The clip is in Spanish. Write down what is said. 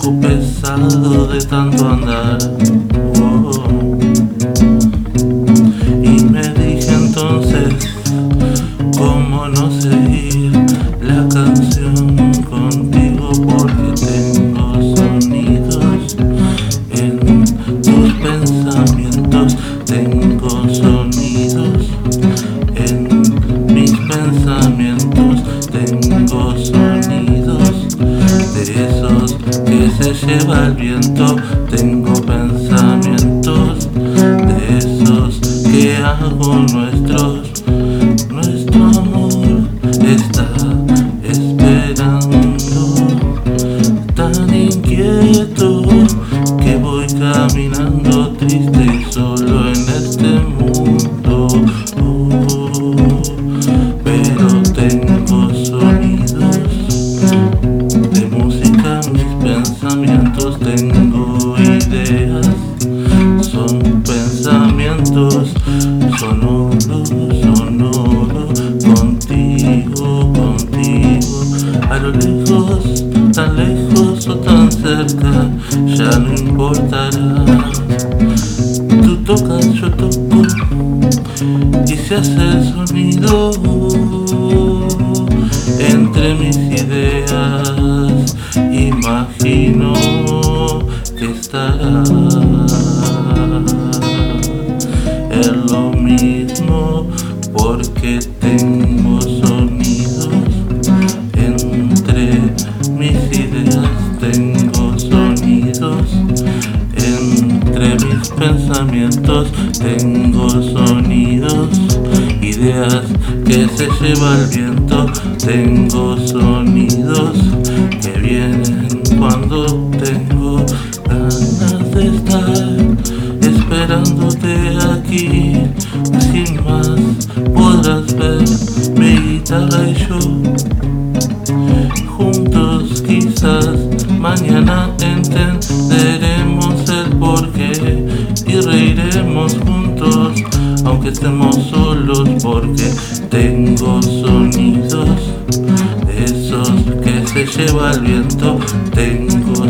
poco pesado de tanto andar. Y me dije entonces, ¿cómo no seguir la canción contigo? Porque tengo sonidos en tus pensamientos, tengo sonidos en mis pensamientos, tengo sonidos de esos que se lleva el viento, tengo pensamientos de esos que hago nuestros. Nuestro amor está esperando, tan inquieto que voy caminando triste y solo en este mundo. Pero tengo sonidos de música, mis pensamientos, tengo ideas, son pensamientos sonoros, contigo, a lo lejos, tan lejos o tan cerca, ya no importará. Tú tocas, yo toco, y se hace el sonido entre mis ideas. Imagino que estará en lo mismo, porque tengo sonidos entre mis ideas, tengo sonidos entre mis pensamientos, tengo sonidos, ideas que se lleva el viento, tengo sonidos que vienen cuando tengo ganas de estar esperándote aquí. Sin más podrás ver mi guitarra y yo juntos, quizás mañana entenderemos el porqué y reiremos juntos, aunque estemos solos, porque tengo sonidos de esos que se lleva el viento, tengo